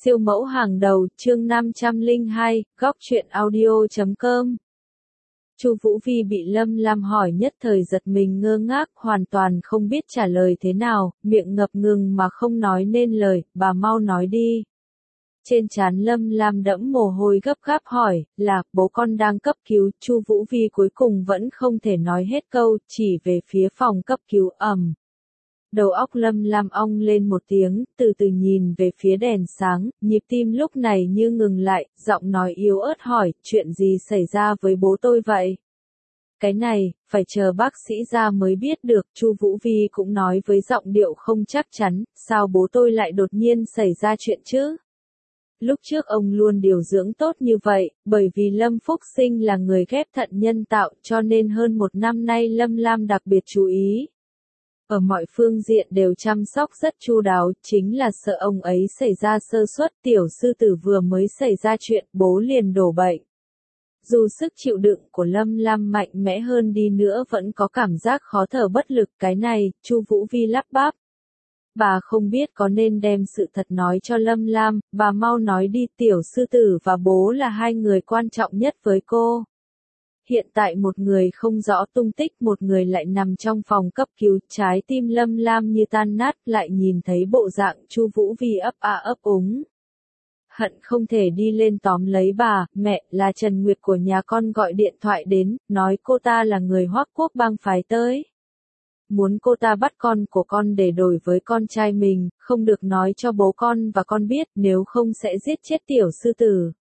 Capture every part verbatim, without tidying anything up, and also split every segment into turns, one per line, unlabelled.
Siêu mẫu hàng đầu, chương năm trăm lẻ hai, góc truyện audio chấm com. Chu Vũ Vi bị Lâm Lam hỏi nhất thời giật mình ngơ ngác, hoàn toàn không biết trả lời thế nào, miệng ngập ngừng mà không nói nên lời, bà mau nói đi. Trên trán Lâm Lam đẫm mồ hôi gấp gáp hỏi, là, bố con đang cấp cứu, Chu Vũ Vi cuối cùng vẫn không thể nói hết câu, chỉ về phía phòng cấp cứu ầm. Đầu óc Lâm Lam ong lên một tiếng, từ từ nhìn về phía đèn sáng, nhịp tim lúc này như ngừng lại, giọng nói yếu ớt hỏi, chuyện gì xảy ra với bố tôi vậy? Cái này, phải chờ bác sĩ ra mới biết được, Chu Vũ Vi cũng nói với giọng điệu không chắc chắn, sao bố tôi lại đột nhiên xảy ra chuyện chứ? Lúc trước ông luôn điều dưỡng tốt như vậy, bởi vì Lâm Phúc Sinh là người ghép thận nhân tạo cho nên hơn một năm nay Lâm Lam đặc biệt chú ý. Ở mọi phương diện đều chăm sóc rất chu đáo, chính là sợ ông ấy xảy ra sơ suất, tiểu sư tử vừa mới xảy ra chuyện, bố liền đổ bệnh. Dù sức chịu đựng của Lâm Lam mạnh mẽ hơn đi nữa vẫn có cảm giác khó thở bất lực, cái này, Chu Vũ Vi lắp bắp. Bà không biết có nên đem sự thật nói cho Lâm Lam, bà mau nói đi, tiểu sư tử và bố là hai người quan trọng nhất với cô. Hiện tại một người không rõ tung tích, một người lại nằm trong phòng cấp cứu, trái tim Lâm Lam như tan nát, lại nhìn thấy bộ dạng Chu Vũ Vi ấp a ấp úng. Hận không thể đi lên tóm lấy bà, mẹ, là Trần Nguyệt của nhà con gọi điện thoại đến, nói cô ta là người Hoắc Quốc bang phái tới. Muốn cô ta bắt con của con để đổi với con trai mình, không được nói cho bố con và con biết, nếu không sẽ giết chết tiểu sư tử.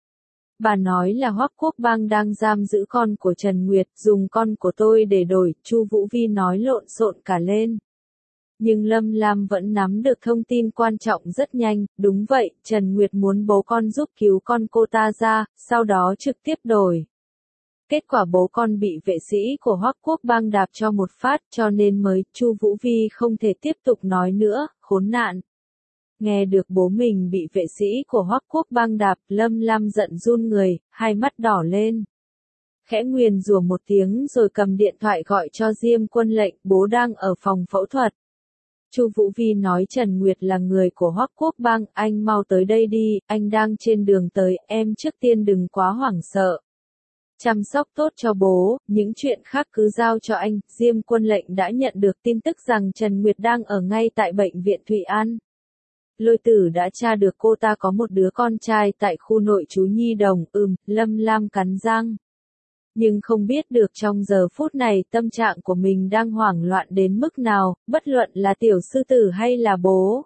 Bà nói là Hoắc Quốc bang đang giam giữ con của Trần Nguyệt, dùng con của tôi để đổi, Chu Vũ Vi nói lộn xộn cả lên. Nhưng Lâm Lam vẫn nắm được thông tin quan trọng rất nhanh, đúng vậy, Trần Nguyệt muốn bố con giúp cứu con cô ta ra, sau đó trực tiếp đổi. Kết quả bố con bị vệ sĩ của Hoắc Quốc bang đạp cho một phát, cho nên mới, Chu Vũ Vi không thể tiếp tục nói nữa, khốn nạn. Nghe được bố mình bị vệ sĩ của Hoắc Quốc bang đạp, Lâm Lam giận run người, hai mắt đỏ lên. Khẽ nguyền rủa một tiếng rồi cầm điện thoại gọi cho Diêm Quân Lệnh, bố đang ở phòng phẫu thuật. Chu Vũ Vi nói Trần Nguyệt là người của Hoắc Quốc bang, anh mau tới đây đi, anh đang trên đường tới, em trước tiên đừng quá hoảng sợ. Chăm sóc tốt cho bố, những chuyện khác cứ giao cho anh. Diêm Quân Lệnh đã nhận được tin tức rằng Trần Nguyệt đang ở ngay tại bệnh viện Thụy An. Lôi Tử đã tra được cô ta có một đứa con trai tại khu nội trú nhi đồng, ừm, Lâm Lam cắn răng. Nhưng không biết được trong giờ phút này tâm trạng của mình đang hoảng loạn đến mức nào, bất luận là tiểu sư tử hay là bố.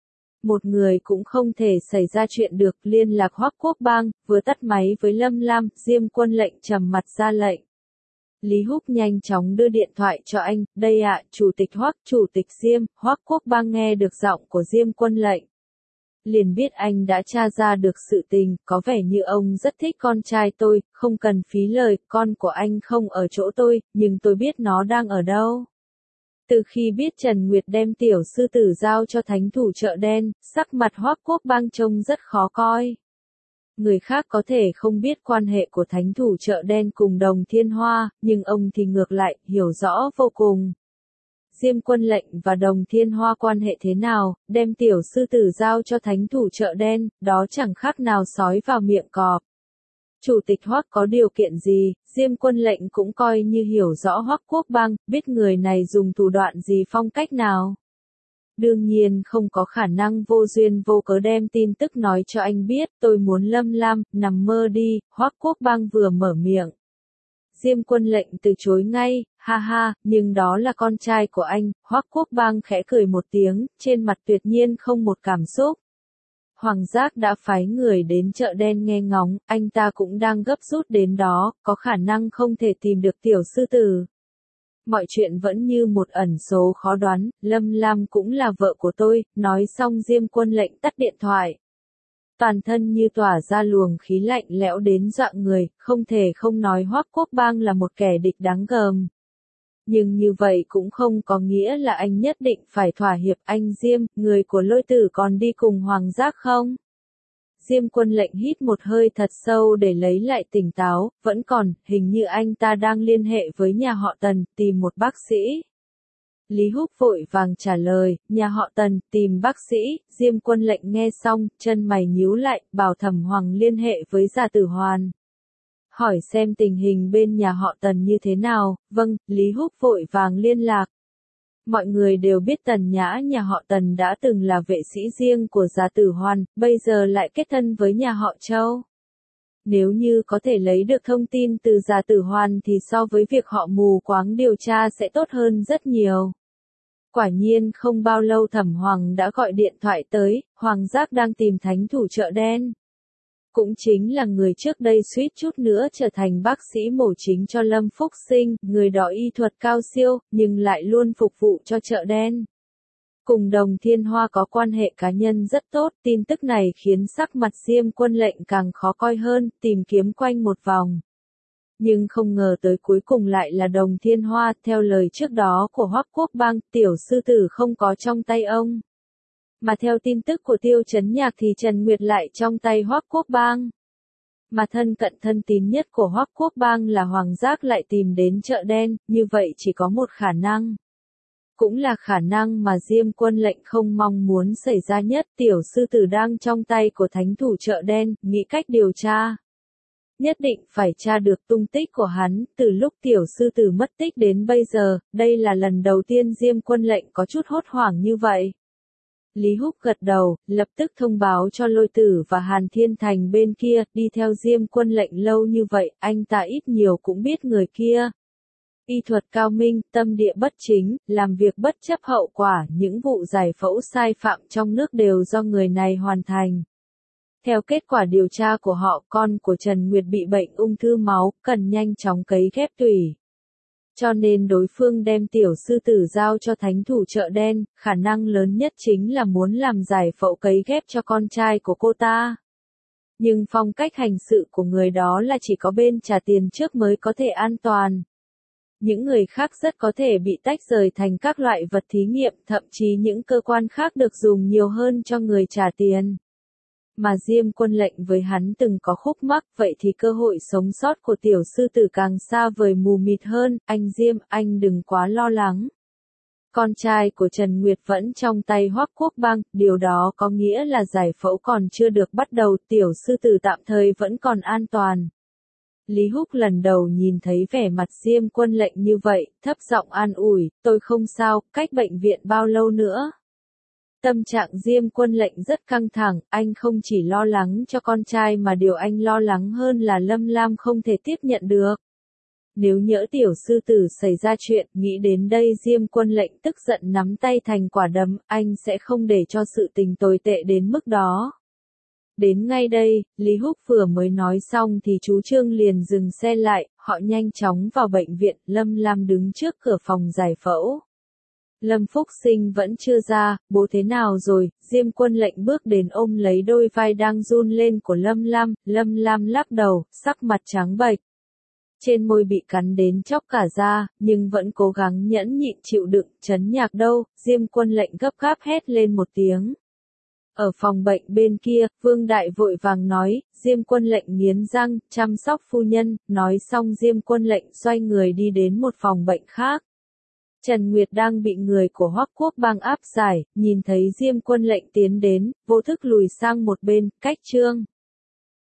Một người cũng không thể xảy ra chuyện được, liên lạc Hoắc Quốc bang, vừa tắt máy với Lâm Lam, Diêm Quân Lệnh trầm mặt ra lệnh. Lý Húc nhanh chóng đưa điện thoại cho anh, đây ạ, chủ tịch Hoắc, chủ tịch Diêm, Hoắc Quốc bang nghe được giọng của Diêm Quân Lệnh. Liền biết anh đã tra ra được sự tình, có vẻ như ông rất thích con trai tôi, không cần phí lời, con của anh không ở chỗ tôi, nhưng tôi biết nó đang ở đâu. Từ khi biết Trần Nguyệt đem tiểu sư tử giao cho thánh thủ chợ đen, sắc mặt Hoắc Quốc bang trông rất khó coi. Người khác có thể không biết quan hệ của thánh thủ chợ đen cùng Đồng Thiên Hoa, nhưng ông thì ngược lại, hiểu rõ vô cùng. Diêm Quân Lệnh và Đồng Thiên Hoa quan hệ thế nào, đem tiểu sư tử giao cho thánh thủ chợ đen, đó chẳng khác nào sói vào miệng cọp. Chủ tịch Hoắc có điều kiện gì, Diêm Quân Lệnh cũng coi như hiểu rõ Hoắc Quốc bang, biết người này dùng thủ đoạn gì phong cách nào. Đương nhiên không có khả năng vô duyên vô cớ đem tin tức nói cho anh biết, tôi muốn Lâm Lam, nằm mơ đi, Hoắc Quốc bang vừa mở miệng. Diêm Quân Lệnh từ chối ngay, ha ha, nhưng đó là con trai của anh, Hoắc Quốc bang khẽ cười một tiếng, trên mặt tuyệt nhiên không một cảm xúc. Hoàng Giác đã phái người đến chợ đen nghe ngóng, anh ta cũng đang gấp rút đến đó, có khả năng không thể tìm được tiểu sư tử. Mọi chuyện vẫn như một ẩn số khó đoán, Lâm Lam cũng là vợ của tôi, nói xong Diêm Quân Lệnh tắt điện thoại. Toàn thân như tỏa ra luồng khí lạnh lẽo đến dọa người, không thể không nói Hoắc Quốc bang là một kẻ địch đáng gờm. Nhưng như vậy cũng không có nghĩa là anh nhất định phải thỏa hiệp. Anh Diêm, người của Lôi Tử còn đi cùng Hoàng Giác không? Diêm Quân Lệnh hít một hơi thật sâu để lấy lại tỉnh táo, vẫn còn, hình như anh ta đang liên hệ với nhà họ Tần, tìm một bác sĩ. Lý Húc vội vàng trả lời, nhà họ Tần, tìm bác sĩ. Diêm Quân Lệnh nghe xong, chân mày nhíu lại, bảo Thẩm Hoàng liên hệ với Gia Tử Hoàn. Hỏi xem tình hình bên nhà họ Tần như thế nào. Vâng, Lý Húc vội vàng liên lạc. Mọi người đều biết Tần Nhã nhà họ Tần đã từng là vệ sĩ riêng của Gia Tử Hoàn, bây giờ lại kết thân với nhà họ Châu. Nếu như có thể lấy được thông tin từ Gia Tử Hoàn thì so với việc họ mù quáng điều tra sẽ tốt hơn rất nhiều. Quả nhiên không bao lâu Thẩm Hoàng đã gọi điện thoại tới, Hoàng Giác đang tìm thánh thủ chợ đen. Cũng chính là người trước đây suýt chút nữa trở thành bác sĩ mổ chính cho Lâm Phúc Sinh, người đó y thuật cao siêu, nhưng lại luôn phục vụ cho chợ đen. Cùng Đồng Thiên Hoa có quan hệ cá nhân rất tốt, tin tức này khiến sắc mặt Diêm Quân Lệnh càng khó coi hơn, tìm kiếm quanh một vòng. Nhưng không ngờ tới cuối cùng lại là Đồng Thiên Hoa, theo lời trước đó của Hoắc Quốc Bang, tiểu sư tử không có trong tay ông. Mà theo tin tức của Tiêu Chấn Nhạc thì Trần Nguyệt lại trong tay Hoắc Quốc Bang. Mà thân cận thân tín nhất của Hoắc Quốc Bang là Hoàng Giác lại tìm đến chợ đen, như vậy chỉ có một khả năng. Cũng là khả năng mà Diêm Quân Lệnh không mong muốn xảy ra nhất, tiểu sư tử đang trong tay của thánh thủ chợ đen, nghĩ cách điều tra. Nhất định phải tra được tung tích của hắn, từ lúc tiểu sư tử mất tích đến bây giờ, đây là lần đầu tiên Diêm Quân Lệnh có chút hốt hoảng như vậy. Lý Húc gật đầu, lập tức thông báo cho Lôi Tử và Hàn Thiên Thành bên kia, đi theo Diêm Quân Lệnh lâu như vậy, anh ta ít nhiều cũng biết người kia. Y thuật cao minh, tâm địa bất chính, làm việc bất chấp hậu quả, những vụ giải phẫu sai phạm trong nước đều do người này hoàn thành. Theo kết quả điều tra của họ, con của Trần Nguyệt bị bệnh ung thư máu, cần nhanh chóng cấy ghép tủy. Cho nên đối phương đem tiểu sư tử giao cho thánh thủ chợ đen, khả năng lớn nhất chính là muốn làm giải phẫu cấy ghép cho con trai của cô ta. Nhưng phong cách hành sự của người đó là chỉ có bên trả tiền trước mới có thể an toàn. Những người khác rất có thể bị tách rời thành các loại vật thí nghiệm, thậm chí những cơ quan khác được dùng nhiều hơn cho người trả tiền. Mà Diêm Quân Lệnh với hắn từng có khúc mắc, vậy thì cơ hội sống sót của tiểu sư tử càng xa vời mù mịt hơn. Anh Diêm, anh đừng quá lo lắng. Con trai của Trần Nguyệt vẫn trong tay Hoắc Quốc Bang, điều đó có nghĩa là giải phẫu còn chưa được bắt đầu, tiểu sư tử tạm thời vẫn còn an toàn. Lý Húc lần đầu nhìn thấy vẻ mặt Diêm Quân Lệnh như vậy, thấp giọng an ủi, tôi không sao, cách bệnh viện bao lâu nữa. Tâm trạng Diêm Quân Lệnh rất căng thẳng, anh không chỉ lo lắng cho con trai mà điều anh lo lắng hơn là Lâm Lam không thể tiếp nhận được. Nếu nhỡ tiểu sư tử xảy ra chuyện, nghĩ đến đây Diêm Quân Lệnh tức giận nắm tay thành quả đấm, anh sẽ không để cho sự tình tồi tệ đến mức đó. Đến ngay đây, Lý Húc vừa mới nói xong thì chú Trương liền dừng xe lại, họ nhanh chóng vào bệnh viện, Lâm Lam đứng trước cửa phòng giải phẫu. Lâm Phúc Sinh vẫn chưa ra, bố thế nào rồi, Diêm Quân Lệnh bước đến ôm lấy đôi vai đang run lên của Lâm Lam, Lâm Lam lắc đầu, sắc mặt trắng bệch. Trên môi bị cắn đến chóc cả da, nhưng vẫn cố gắng nhẫn nhịn chịu đựng, Chấn Nhạc đâu, Diêm Quân Lệnh gấp gáp hét lên một tiếng. Ở phòng bệnh bên kia, Vương Đại vội vàng nói, Diêm Quân Lệnh nghiến răng, chăm sóc phu nhân, nói xong Diêm Quân Lệnh xoay người đi đến một phòng bệnh khác. Trần Nguyệt đang bị người của Hoắc Quốc Bang áp giải, nhìn thấy Diêm Quân Lệnh tiến đến, vô thức lùi sang một bên, cách Trương.